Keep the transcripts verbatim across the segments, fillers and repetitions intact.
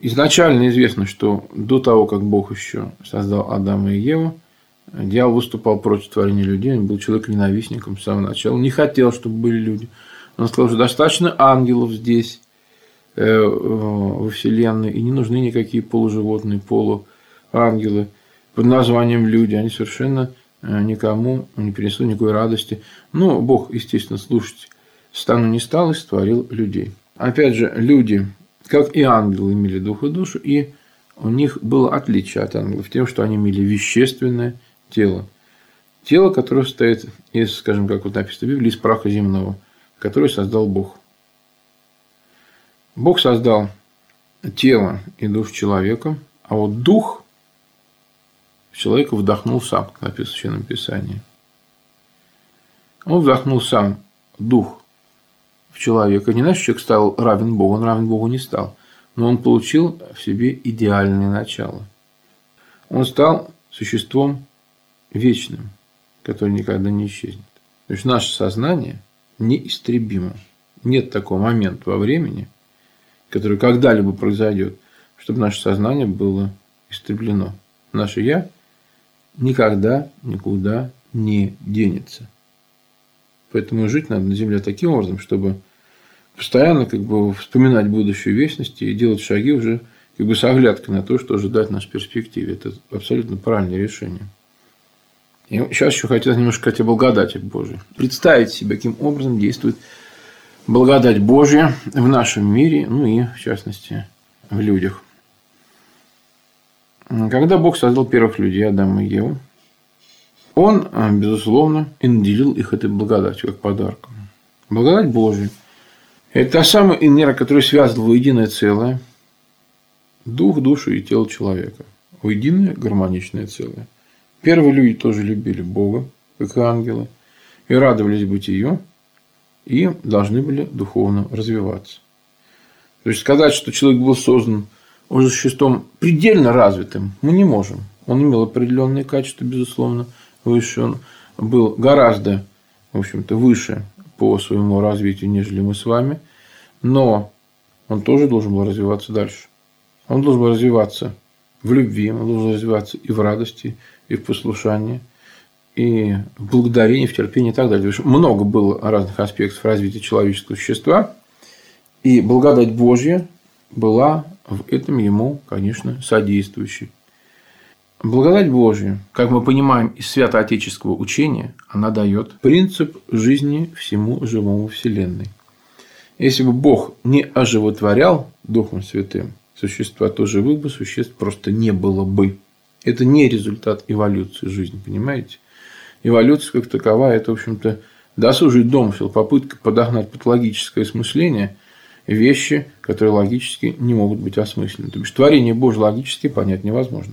изначально известно, что до того, как Бог еще создал Адама и Еву, дьявол выступал против творения людей, он был человек-ненавистником с самого начала, не хотел, чтобы были люди. Он сказал, что достаточно ангелов здесь, во Вселенной, и не нужны никакие полуживотные, полуангелы под названием люди, они совершенно никому не принесут никакой радости. Но Бог, естественно, слушать стану не стал и сотворил людей. Опять же, люди, как и ангелы, имели дух и душу, и у них было отличие от ангелов тем, что они имели вещественное тело. Тело, которое состоит из, скажем, как вот написано в Библии, из праха земного, который создал Бог. Бог создал тело и душу человека, а вот дух человека вдохнул сам, как написано в Священном Писании. Он вдохнул сам дух в человека. Не значит, человек стал равен Богу, он равен Богу не стал, но он получил в себе идеальное начало. Он стал существом вечным, которое никогда не исчезнет. То есть наше сознание неистребимо. Нет такого момента во времени, который когда-либо произойдет, чтобы наше сознание было истреблено. Наше «я» никогда никуда не денется. Поэтому жить надо на Земле таким образом, чтобы постоянно как бы вспоминать будущую вечность и делать шаги уже как бы с оглядкой на то, что ожидать нас в перспективе. Это абсолютно правильное решение. И сейчас еще хотелось немножко сказать о благодати Божией. Представить себе, каким образом действует благодать Божья в нашем мире, ну и, в частности, в людях. Когда Бог создал первых людей, Адама и Еву, Он, безусловно, и наделил их этой благодатью, как подарком. Благодать Божия – это та самая энергия, которая связывала в единое целое дух, душу и тело человека. В единое гармоничное целое. Первые люди тоже любили Бога, как и ангелы, и радовались бытию, и должны были духовно развиваться. То есть сказать, что человек был создан уже существом предельно развитым, мы не можем. Он имел определенные качества, безусловно, выше. Он был гораздо, в общем-то, выше по своему развитию, нежели мы с вами. Но он тоже должен был развиваться дальше. Он должен был развиваться в любви, он должен развиваться и в радости, и в послушании, и в благодарении, в терпении и так далее. Потому что много было разных аспектов развития человеческого существа, и благодать Божья была в этом ему, конечно, содействующей. Благодать Божья, как мы понимаем из святоотеческого учения, она дает принцип жизни всему живому Вселенной. Если бы Бог не оживотворял Духом Святым существа, то живых бы существ просто не было бы. Это не результат эволюции жизни, понимаете? Эволюция как таковая – это, в общем-то, досужий домысел, попытка подогнать под логическое осмысление вещи, которые логически не могут быть осмыслены. То есть творение Божье логически понять невозможно.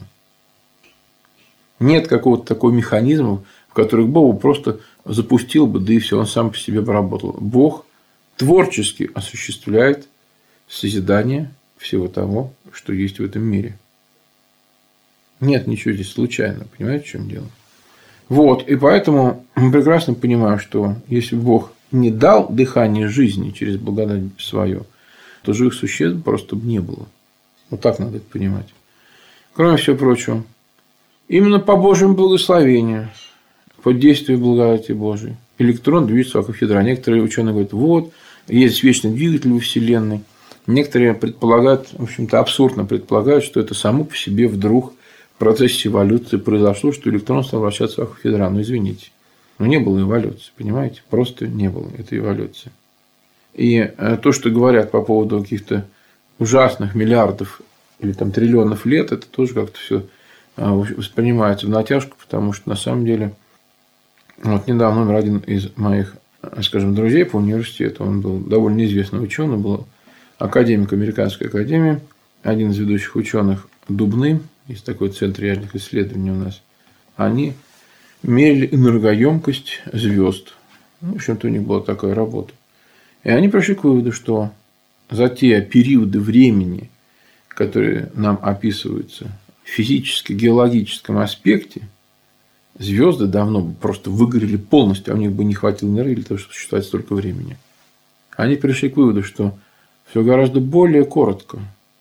Нет какого-то такого механизма, в который Бог просто запустил бы, да и все, он сам по себе бы работал. Бог творчески осуществляет созидание всего того, что есть в этом мире. Нет ничего здесь случайного, понимаете, в чем дело? Вот, и поэтому мы прекрасно понимаем, что если Бог не дал дыхание жизни через благодать свою, то живых существ просто бы не было. Вот так надо это понимать. Кроме всего прочего, именно по Божьему благословению, под действием благодати Божией, электрон движется вокруг ядра. Некоторые ученые говорят, вот, есть вечный двигатель во Вселенной. Некоторые предполагают, в общем-то, абсурдно предполагают, что это само по себе вдруг в процессе эволюции произошло, что электрон стал вращаться вокруг ядра. Ну, извините. Но не было эволюции, понимаете? Просто не было этой эволюции. И то, что говорят по поводу каких-то ужасных миллиардов или там триллионов лет, это тоже как-то все воспринимается в натяжку, потому что на самом деле вот недавно умер один из моих, скажем, друзей по университету. Он был довольно известный ученый, был академик Американской академии, один из ведущих ученых Дубны, есть такой центр ядерных исследований у нас. Они мерили энергоемкость звезд. В общем-то, у них была такая работа. И они пришли к выводу, что за те периоды времени, которые нам описываются в физически-геологическом аспекте, звезды давно бы просто выгорели полностью, а у них бы не хватило энергии для того, чтобы существовать столько времени. Они пришли к выводу, что все гораздо более коротко.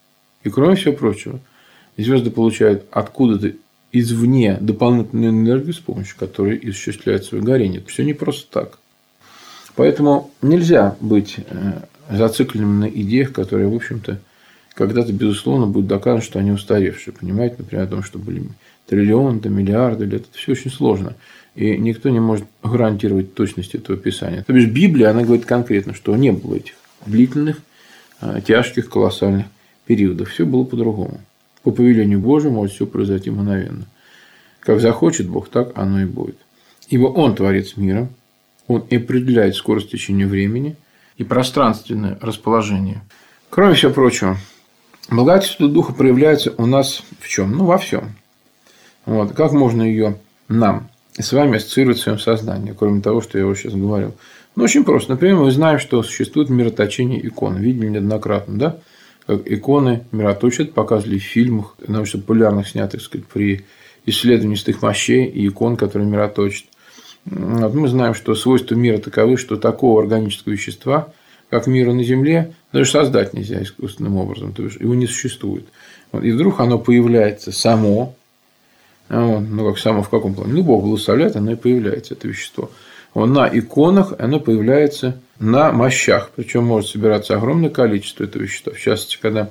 И кроме всего прочего, звезды получают откуда-то извне дополнительную энергию, с помощью которой и осуществляют свое горение. Это все не просто так. Поэтому нельзя быть зацикленным на идеях, которые, в общем-то, когда-то, безусловно, будет доказано, что они устаревшие. Понимаете, например, о том, что были триллионы, да, миллиарды лет. Это все очень сложно. И никто не может гарантировать точность этого писания. То есть Библия, она говорит конкретно, что не было этих длительных, тяжких, колоссальных периодов. Все было по-другому. По повелению Божьему может все произойти мгновенно. Как захочет Бог, так оно и будет. Ибо Он творец мира, Он и определяет скорость течения времени и пространственное расположение. Кроме всего прочего, благодать Святого Духа проявляется у нас в чем? Ну, во всем. Вот. Как можно ее нам с вами ассоциировать в своем сознании, кроме того, что я вот сейчас говорил? Ну, очень просто. Например, мы знаем, что существует мироточение икон. Видели неоднократно, да? Как иконы мироточат, показывали в фильмах, научно-популярных, снятых, так сказать, при исследовании святых мощей и икон, которые мироточат. Вот мы знаем, что свойства мира таковы, что такого органического вещества, как мира на Земле, даже создать нельзя искусственным образом, то есть его не существует. Вот. И вдруг оно появляется само, вот. Ну, как само в каком плане? Ну, Бог благословляет, оно и появляется, это вещество. Вот. На иконах оно появляется на мощах, причем может собираться огромное количество этого вещества. В частности, когда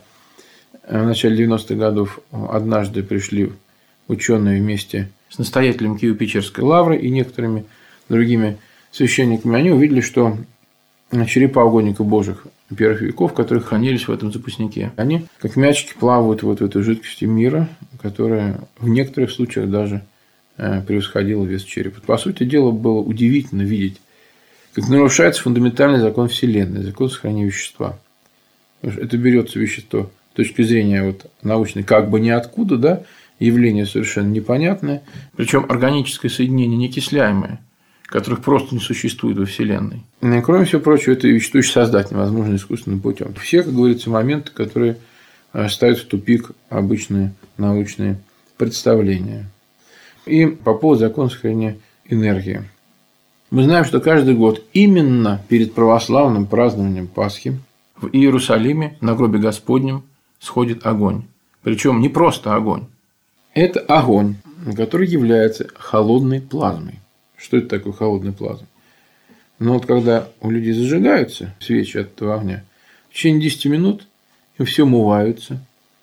в начале девяностых годов однажды пришли ученые вместе с настоятелем Киево-Печерской лавры и некоторыми другими священниками, они увидели, что черепа угодников Божьих первых веков, которые хранились в этом запаснике, они, как мячики, плавают вот в этой жидкости мира, которая в некоторых случаях даже превосходила вес черепа. По сути дела, было удивительно видеть, как нарушается фундаментальный закон Вселенной, закон сохранения вещества. Это берется вещество с точки зрения вот научной как бы ниоткуда, да, явление совершенно непонятное, причем органическое соединение некисляемое, которых просто не существует во Вселенной. И, кроме всего прочего, это вещество еще создать невозможно искусственным путем. Все, как говорится, моменты, которые ставят в тупик обычные научные представления. И по поводу закона сохранения энергии. Мы знаем, что каждый год именно перед православным празднованием Пасхи в Иерусалиме на гробе Господнем сходит огонь. Причем не просто огонь. Это огонь, который является холодной плазмой. Что это такое холодная плазма? Ну, вот когда у людей зажигаются свечи от этого огня, в течение десяти минут им все умываются,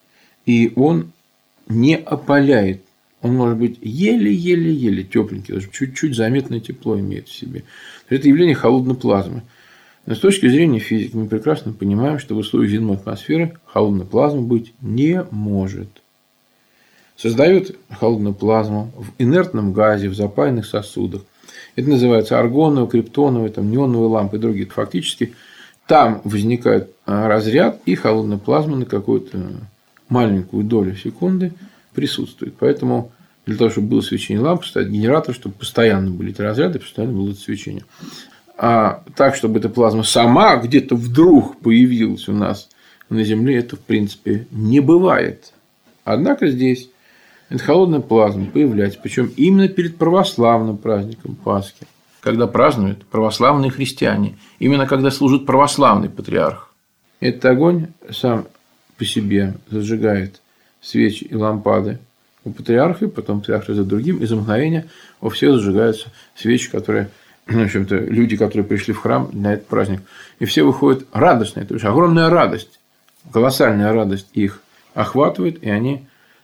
и он не опаляет. Он может быть еле-еле-еле тепленький, даже чуть-чуть заметное тепло имеет в себе. Это явление холодной плазмы. Но с точки зрения физики мы прекрасно понимаем, что в условиях земной атмосферы холодной плазмы быть не может. Создают холодную плазму в инертном газе, в запаянных сосудах. Это называется аргоновые, криптоновые, там, неоновые лампы и другие. Фактически там возникает разряд, и холодная плазма на какую-то маленькую долю секунды присутствует. Поэтому для того, чтобы было свечение лампы, стоит генератор, чтобы постоянно были эти разряды, постоянно было это свечение. А так, чтобы эта плазма сама где-то вдруг появилась у нас на Земле, это в принципе не бывает. Однако здесь эта холодная плазма появляется, причем именно перед православным праздником Пасхи, когда празднуют православные христиане, именно когда служит православный патриарх. Этот огонь сам по себе зажигает свечи и лампады у патриарха, потом патриарх за другим, и за мгновение у всех зажигаются свечи, которые, в общем-то, люди, которые пришли в храм на этот праздник, и все выходят радостные, то есть огромная радость, колоссальная радость их охватывает, и они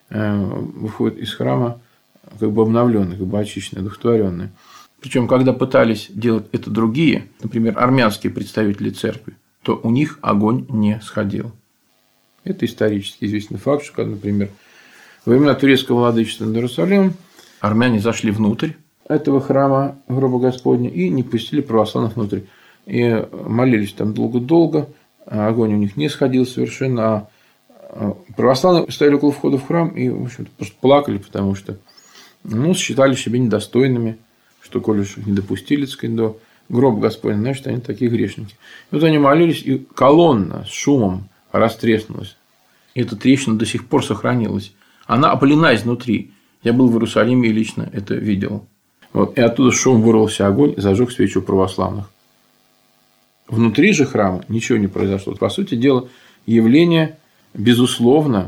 выходят из храма как бы обновленные, как бы очищенные, одухотворенные. Причем, когда пытались делать это другие, например, армянские представители церкви, то у них огонь не сходил. Это исторически известный факт, что, например, во времена турецкого владычества над Иерусалимом армяне зашли внутрь этого храма гроба Господня и не пустили православных внутрь. И молились там долго-долго, а огонь у них не сходил совершенно, а православные стояли около входа в храм и, в общем-то, просто плакали, потому что ну, считали себя недостойными, что, коли уж их не допустили, так сказать, до гроба Господня, значит, они такие грешники. И вот они молились, и колонна с шумом растреснулась. И эта трещина до сих пор сохранилась. Она опалена изнутри. Я был в Иерусалиме и лично это видел. Вот. И оттуда шум вырвался огонь и зажег свечу православных. Внутри же храма ничего не произошло. По сути дела, явление безусловно,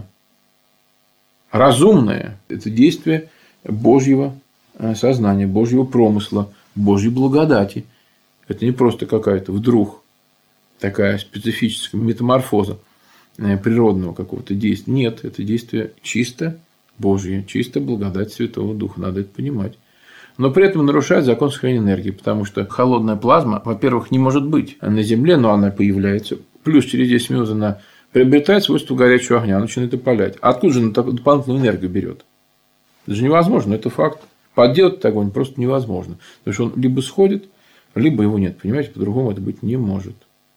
разумное. Это действие Божьего сознания, Божьего промысла, Божьей благодати. Это не просто какая-то вдруг такая специфическая метаморфоза природного какого-то действия. Нет, это действие чисто Божье, чисто благодать Святого Духа. Надо это понимать. Но при этом нарушает закон сохранения энергии, потому что холодная плазма, во-первых, не может быть на Земле, но она появляется. Плюс через десять минут она приобретает свойство горячего огня, она начинает опалять. А откуда же она дополнительную энергию берет? Это же невозможно, это факт. Подделать этот огонь просто невозможно. Потому что он либо сходит, либо его нет. Понимаете, по-другому это быть не может.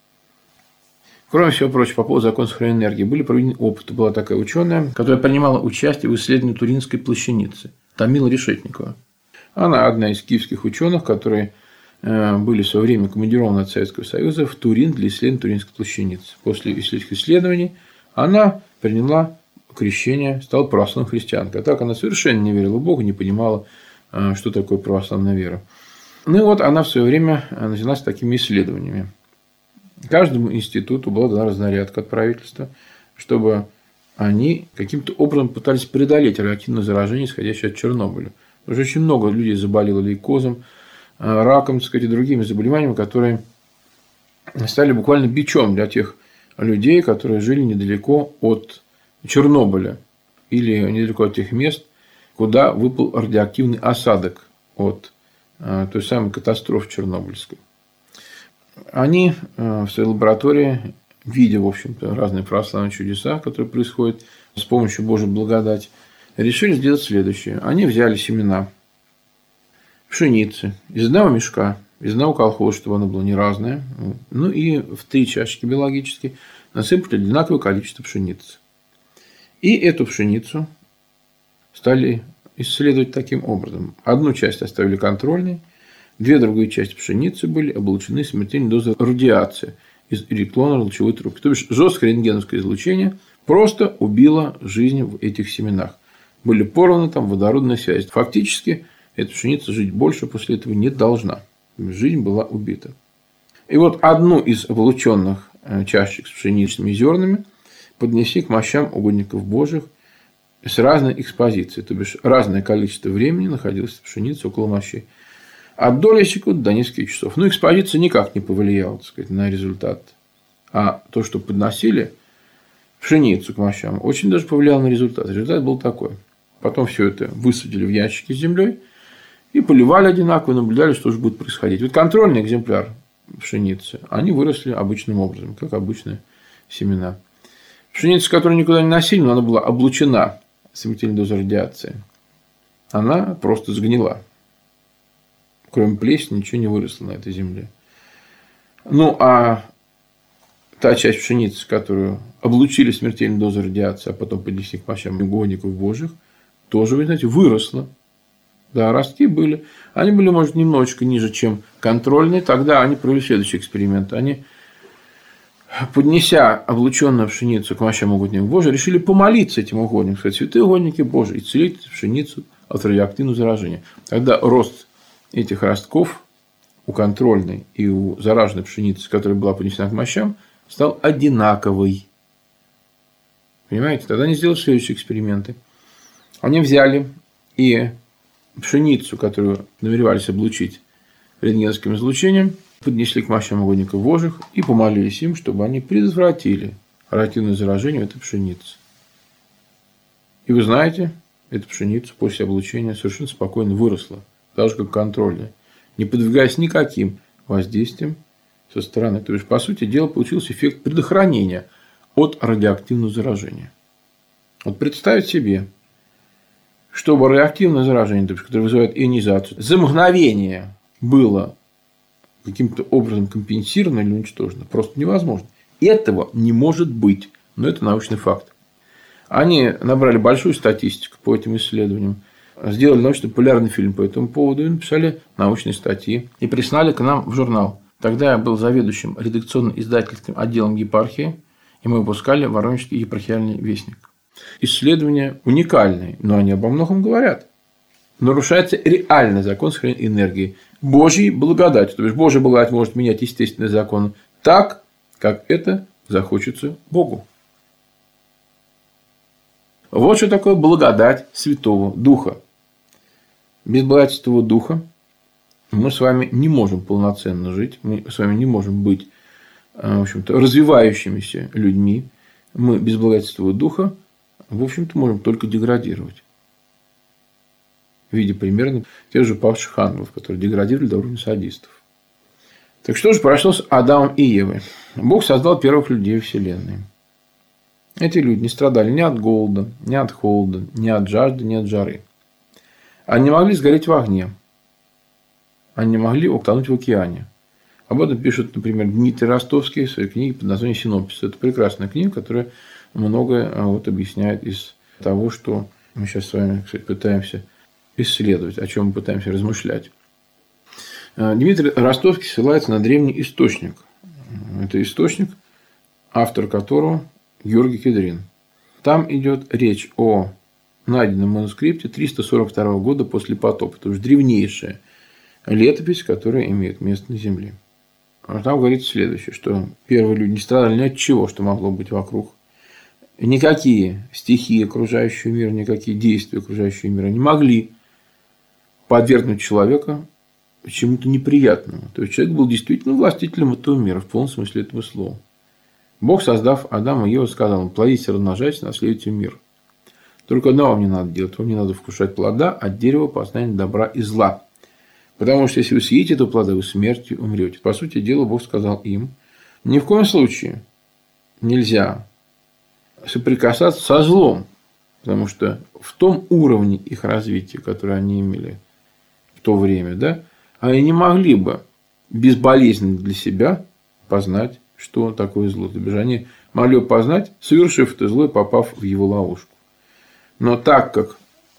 Кроме всего прочего, по поводу закона сохранения энергии были проведены опыты. Была такая ученая, которая принимала участие в исследовании Туринской плащаницы, Томила Решетникова. Она одна из киевских ученых, которые были в свое время командированы от Советского Союза в Турин для исследования Туринской плащаницы. После этих исследований она приняла крещение, стала православной христианкой. А так она совершенно не верила в Бога, не понимала, что такое православная вера. Ну и вот она в свое время занялась такими исследованиями. Каждому институту была дана разнарядка от правительства, чтобы они каким-то образом пытались преодолеть радиоактивное заражение, исходящее от Чернобыля. Потому что очень много людей заболело лейкозом, раком, так сказать, и другими заболеваниями, которые стали буквально бичом для тех людей, которые жили недалеко от Чернобыля или недалеко от тех мест, куда выпал радиоактивный осадок от той самой катастрофы чернобыльской. Они в своей лаборатории, видя, в общем-то, разные православные чудеса, которые происходят с помощью Божьей благодати, решили сделать следующее. Они взяли семена пшеницы из одного мешка, из одного колхоза, чтобы оно было не разное, ну и в три чашечки биологические насыпали одинаковое количество пшеницы. И эту пшеницу стали исследовать таким образом. Одну часть оставили контрольной, две другие части пшеницы были облучены смертельной дозой радиации из электронно-лучевой трубки. То есть жесткое рентгеновское излучение просто убило жизнь в этих семенах. Были порваны там водородные связи. Фактически эта пшеница жить больше после этого не должна. Жизнь была убита. И вот одну из облученных чашечек с пшеничными зернами поднесли к мощам угодников Божьих с разной экспозицией. То бишь разное количество времени находилась пшеница около мощей. От доли секунд до нескольких часов. Ну, экспозиция никак не повлияла, так сказать, на результат. А то, что подносили пшеницу к мощам, очень даже повлияло на результат. Результат был такой. Потом все это высадили в ящики с землей и поливали одинаково, наблюдали, что же будет происходить. Вот контрольный экземпляр пшеницы, они выросли обычным образом, как обычные семена. Пшеница, которую никуда не носили, но она была облучена смертельной дозой радиации, она просто сгнила. Кроме плесени ничего не выросло на этой земле. Ну, а та часть пшеницы, которую облучили смертельной дозой радиации, а потом поднесли к мощам угодников Божьих, тоже, вы знаете, выросла. Да, ростки были. Они были, может, немножечко ниже, чем контрольные. Тогда они провели следующий эксперимент. Они, поднеся облученную пшеницу к мощам угодников Божьих, решили помолиться этим угодникам, сказать: святые угодники Божьи, исцелите пшеницу от радиоактивного заражения. Тогда рост этих ростков у контрольной и у зараженной пшеницы, которая была поднесена к мощам, стал одинаковый. Понимаете? Тогда они сделали следующие эксперименты. Они взяли и пшеницу, которую намеревались облучить рентгеновским излучением, поднесли к мощам угодников Божьих и помолились им, чтобы они предотвратили радиоактивное заражение этой пшеницы. И вы знаете, эта пшеница после облучения совершенно спокойно выросла, так же, как контрольная, не подвергаясь никаким воздействиям со стороны. То есть, по сути дела, получился эффект предохранения от радиоактивного заражения. Вот представить себе, чтобы радиоактивное заражение, которое вызывает ионизацию, за мгновение было каким-то образом компенсировано или уничтожено, просто невозможно. Этого не может быть, но это научный факт. Они набрали большую статистику по этим исследованиям, сделали научно-популярный фильм по этому поводу и написали научные статьи и прислали к нам в журнал. Тогда я был заведующим редакционно-издательским отделом епархии, и мы выпускали Воронежский епархиальный вестник. Исследования уникальные, но они обо многом говорят. Нарушается реальный закон сохранения энергии Божьей благодатью. То есть Божья благодать может менять естественные законы так, как это захочется Богу. Вот что такое благодать Святого Духа. Без благодати Святого Духа мы с вами не можем полноценно жить, мы с вами не можем быть, в общем-то, развивающимися людьми. Мы без благодати Святого Духа, в общем-то, можем только деградировать. В виде примерно тех же павших ангелов, которые деградировали до уровня садистов. Так что же произошло с Адамом и Евой? Бог создал первых людей Вселенной. Эти люди не страдали ни от голода, ни от холода, ни от жажды, ни от жары. Они не могли сгореть в огне. Они не могли утонуть в океане. Об этом пишет, например, Дмитрий Ростовский в своей книге под названием «Синопсис». Это прекрасная книга, которая многое вот объясняет из того, что мы сейчас с вами, кстати, пытаемся исследовать, о чем мы пытаемся размышлять. Дмитрий Ростовский ссылается на древний источник. Это источник, автор которого Георгий Кедрин. Там идет речь о найденном манускрипте триста сорок второго года после потопа. Это уже древнейшая летопись, которая имеет место на Земле. Там говорится следующее, что первые люди не страдали ни от чего, что могло быть вокруг. Никакие стихии окружающего мира, никакие действия окружающего мира не могли подвергнуть человека чему-то неприятному. То есть человек был действительно властителем этого мира в полном смысле этого слова. Бог, создав Адама и Еву, сказал им: плодитесь, размножайтесь, наследуйте мир. Только одного вам не надо делать, вам не надо вкушать плода от дерева познания добра и зла. Потому что если вы съедите этого плода, вы смертью умрете. По сути дела, Бог сказал им: ни в коем случае нельзя соприкасаться со злом, потому что в том уровне их развития, который они имели в то время, да, они не могли бы безболезненно для себя познать, что такое зло. То есть они могли бы познать, совершив это зло и попав в его ловушку. Но так как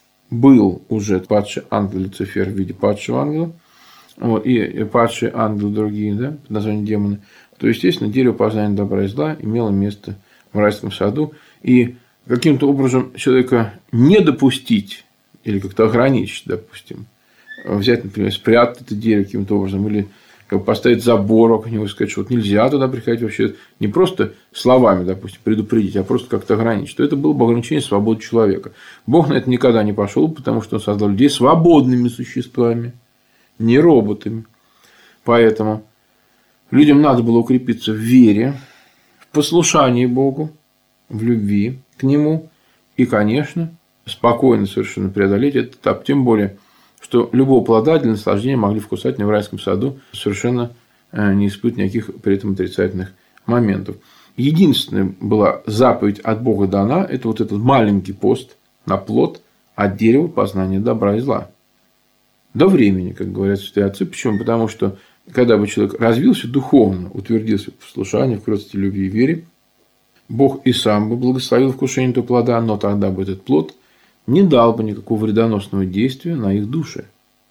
был уже падший ангел Люцифер в виде падшего ангела, вот, и падшие ангелы другие, да, под названием демоны, то, естественно, дерево познания добра и зла имело место в райском саду. И каким-то образом человека не допустить или как-то ограничить, допустим, взять, например, спрятать это дерево каким-то образом, или как бы поставить забор вокруг него и сказать, что вот нельзя туда приходить вообще, не просто словами, допустим, предупредить, а просто как-то ограничить, то это было бы ограничение свободы человека. Бог на это никогда не пошел, потому что он создал людей свободными существами, не роботами. Поэтому людям надо было укрепиться в вере, в послушании Богу, в любви к Нему и, конечно, спокойно совершенно преодолеть этот этап, тем более, что любого плода для наслаждения могли вкусать в райском саду, совершенно не испытывая никаких при этом отрицательных моментов. Единственная была заповедь от Бога дана – это вот этот маленький пост на плод от дерева познания добра и зла. До времени, как говорят святые отцы. Почему? Потому что, когда бы человек развился духовно, утвердился в послушании, в кротости, любви и вере, Бог и сам бы благословил вкушение этого плода, но тогда бы этот плод не дал бы никакого вредоносного действия на их души.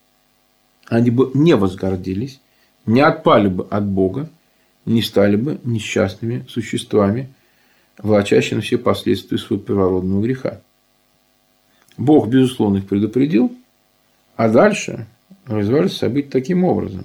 Они бы не возгордились, не отпали бы от Бога, не стали бы несчастными существами, влачащими все последствия своего первородного греха. Бог, безусловно, их предупредил, а дальше развивались события таким образом.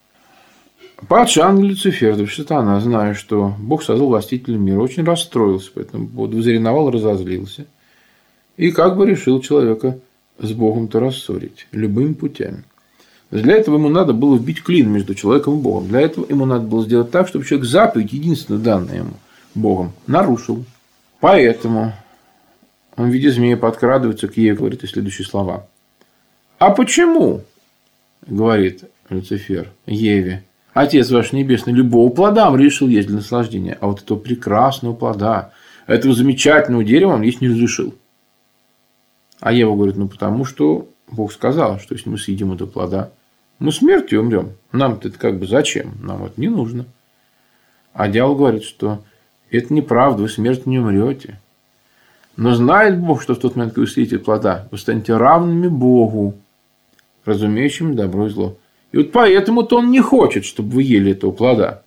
Падший ангел Люцифер, то есть сатана, зная, что Бог создал властителя мира, очень расстроился по этому поводу, возревновал, разозлился. И как бы решил человека с Богом-то рассорить любыми путями. Для этого ему надо было вбить клин между человеком и Богом. Для этого ему надо было сделать так, чтобы человек заповедь, единственную данную ему Богом, нарушил. Поэтому он в виде змеи подкрадывается к Еве, говорит и следующие слова. «А почему, — говорит Люцифер Еве, — Отец ваш Небесный любого плода решил есть для наслаждения, а вот этого прекрасного плода, этого замечательного дерева он есть не разрешил?» А Ева говорит, ну потому что Бог сказал, что если мы съедим этого плода, мы смертью умрем. Нам-то это как бы зачем? Нам это не нужно. А дьявол говорит, что это неправда, вы смертью не умрете. Но знает Бог, что в тот момент, когда вы съедите плода, вы станете равными Богу, разумеющим добро и зло. И вот поэтому-то он не хочет, чтобы вы ели этого плода.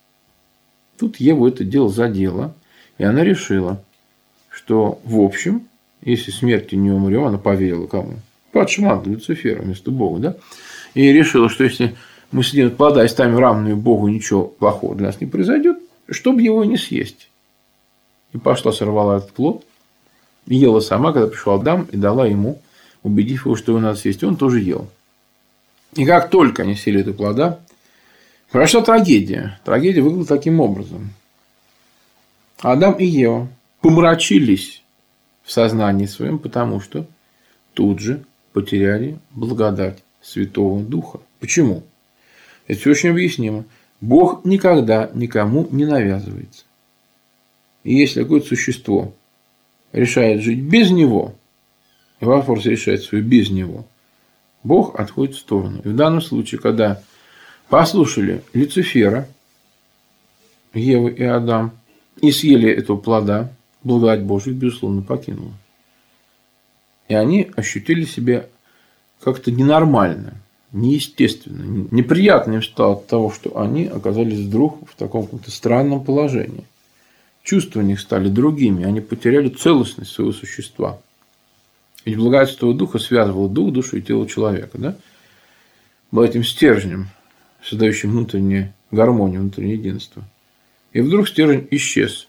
Тут Еву это дело задело, и она решила, что в общем, если смертью не умрем, она поверила кому? Падшему ангелу Люциферу вместо Бога, да? И решила, что если мы съедим плода и станем равными Богу, ничего плохого для нас не произойдет, чтобы его не съесть. И пошла, сорвала этот плод, И ела сама, когда пришел Адам, и дала ему, убедив его, что его надо съесть. Он тоже ел. И как только они съели этого плода, произошла трагедия. Трагедия выглядела таким образом. Адам и Ева помрачились в сознании своем, потому что тут же потеряли благодать Святого Духа. Почему? Это все очень объяснимо. Бог никогда никому не навязывается. И если какое-то существо решает жить без него, и вопрос решает свой без него, Бог отходит в сторону. И в данном случае, когда послушали Люцифера, Ева и Адам, и съели этого плода, благодать Божия, безусловно, покинула. И они ощутили себя как-то ненормально, неестественно. Неприятно им стало от того, что они оказались вдруг в таком каком-то странном положении. Чувства у них стали другими, они потеряли целостность своего существа. Ведь благодать Святого Духа связывала дух, душу и тело человека. Да? Был этим стержнем, создающим внутреннюю гармонию, внутреннее единство. И вдруг стержень исчез.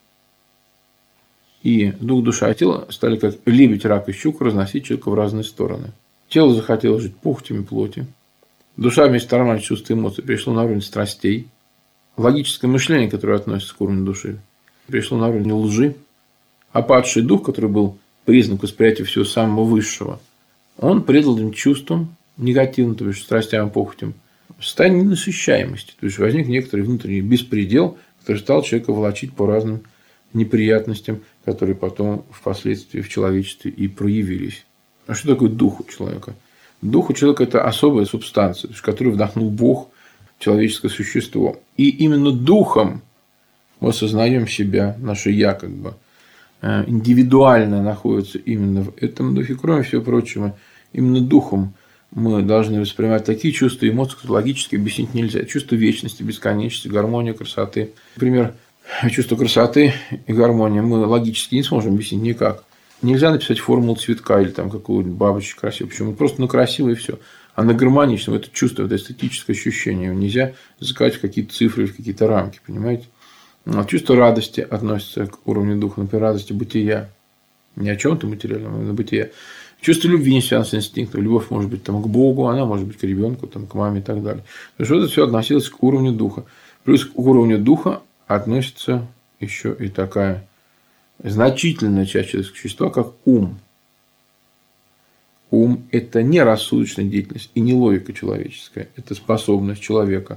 И дух, душа и тело стали как лебедь, рак и щука разносить человека в разные стороны. Тело захотело жить похотями плоти. Душа вместо нормальных чувств и эмоций перешла на уровень страстей. Логическое мышление, которое относится к уровню души, перешло на уровень лжи. А падший дух, который был признак восприятия всего самого высшего, он предал им чувствам негативным, то есть страстям и похотям, состояние ненасыщаемости. То есть возник некоторый внутренний беспредел, который стал человека волочить по разным неприятностям, которые потом впоследствии в человечестве и проявились. А что такое дух у человека? Дух у человека – это особая субстанция, которую вдохнул Бог в человеческое существо. И именно духом мы осознаем себя, наше «я» как бы индивидуально находится именно в этом духе. Кроме всего прочего, именно духом мы должны воспринимать такие чувства и эмоции, которые логически объяснить нельзя. Чувство вечности, бесконечности, гармонии, красоты. Например, чувство красоты и гармонии мы логически не сможем объяснить никак. Нельзя написать формулу цветка или там какую-нибудь бабочку красивую. Почему? Просто ну, красиво и все. А на гармоничном это чувство, это эстетическое ощущение. Нельзя заказать в какие-то цифры, в какие-то рамки. Понимаете? А чувство радости относится к уровню духа, например, радости бытия. Не о чем-то материальном, а на бытие. Чувство любви не связано с инстинктом. Любовь может быть там, к Богу, она может быть к ребенку, там, к маме и так далее. То есть, вот это все относилось к уровню духа. Плюс к уровню духа относится еще и такая значительная часть человеческого существа, как ум. Ум – это не рассудочная деятельность и не логика человеческая. Это способность человека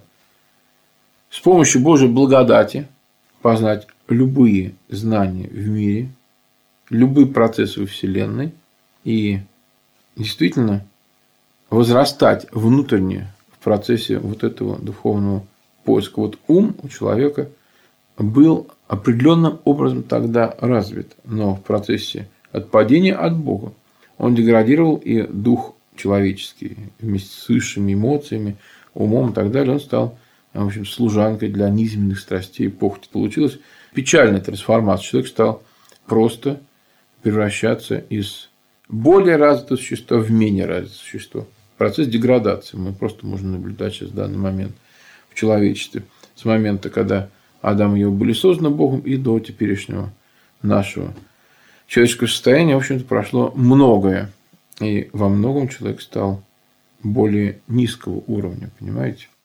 с помощью Божьей благодати познать любые знания в мире, любые процессы во Вселенной и действительно возрастать внутренне в процессе вот этого духовного поиска. Вот ум у человека был определенным образом тогда развит, но в процессе отпадения от Бога он деградировал, и дух человеческий вместе с высшими эмоциями, умом и так далее, он стал, в общем, служанкой для низменных страстей и похоти. Получилась печальная трансформация. Человек стал просто превращаться из более развитого существа в менее развитое существо. Процесс деградации мы просто можем наблюдать сейчас в данный момент в человечестве. С момента, когда Адам и Ева были созданы Богом, и до теперешнего нашего человеческого состояния, в общем-то, прошло многое. И во многом человек стал более низкого уровня, понимаете?